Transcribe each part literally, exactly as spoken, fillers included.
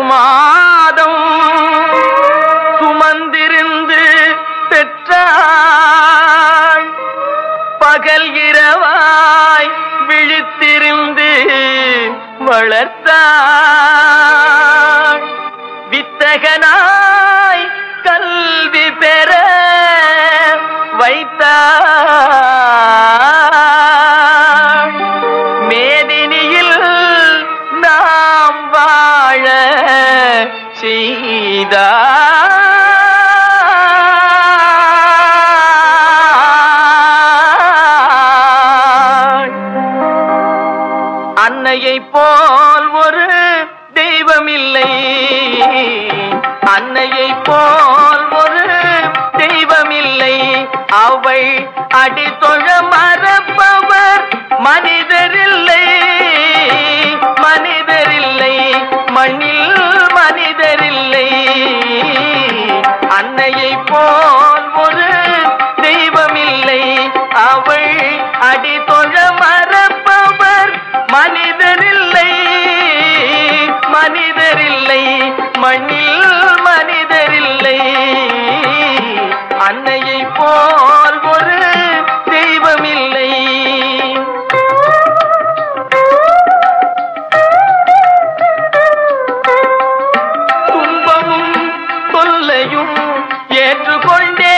மாதம் சுமந்திருந்து பெற்றாள். பகல் இரவாய் விழித்திருந்து வளர்த்தாள். வித்தகனாய் கல்வி பெற வைத்தாள். மேதினியில் நாம் வாழ செய்தாள். அன்னையை போல் ஒரு தெய்வமில்லை, அன்னையை போல் ஒரு தெய்வமில்லை. அவள் அடித்தொழ மறப்பவர் மனிதரில்லை, மனிதரில்லை, மண்ணில் மனிதரில்லை. அன்னையை போல் ஒரு தெய்வமில்லை. அவள் அடித்தொழ மறப்பவர் மனிதரில்லை, மனிதரில்லை, மண்ணில் மனிதரில்லை. அன்னையை போல் ஒரு தெய்வமில்லை. துன்பமும் தொல்லையும் ஏற்றுக்கொண்டே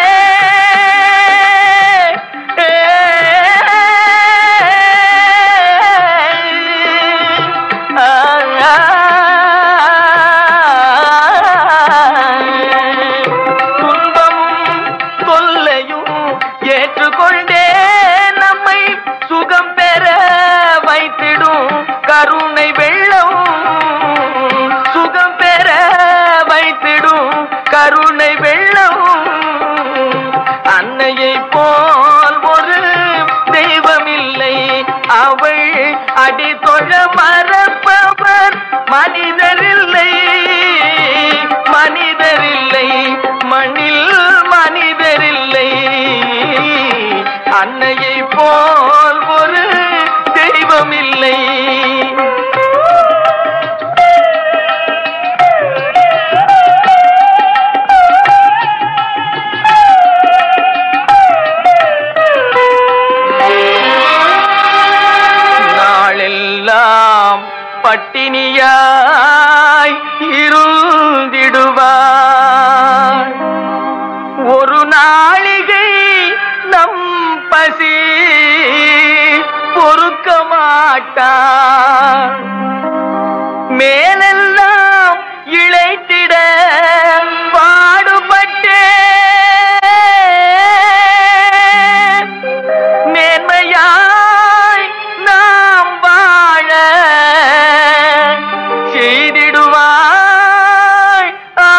ஏற்றுக்கொண்டே நம்மை சுகம் பெற வைத்திடும் கருணை வெள்ளம், சுகம் பெற வைத்திடும் கருணை வெள்ளம். அன்னையை போல் ஒரு தெய்வமில்லை. அவள் அடித்தொழ மறப்பவர் மனிதரில்லை, மனிதரில்லை, மண்ணில் மனிதரில்லை. அன்னையை போல் ஒரு தெய்வமில்லை. நாளெல்லாம் பட்டினியாய் இருந்திடுவார். ஒரு நாளிகை நம் பசி பொறுக்க மாட்டார். மேலெல்லாம் இழைத்திட பாடுபட்டே மேன்மையாய் நாம் வாழ செய்திடுவாய்.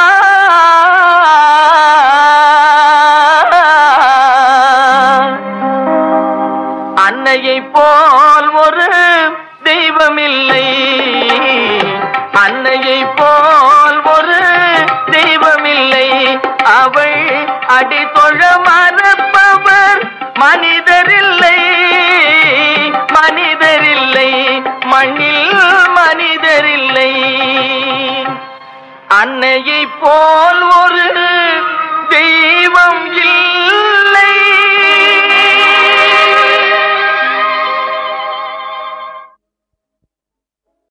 அன்னையை போல் ஒரு தெய்வமில்லை, அன்னையை போல் ஒரு தெய்வமில்லை. அவள் அடித்தொழ மறப்பவர் மனிதரில்லை, மனிதரில்லை, மண்ணில் மனிதரில்லை. அன்னையை போல் ஒரு தெய்வம்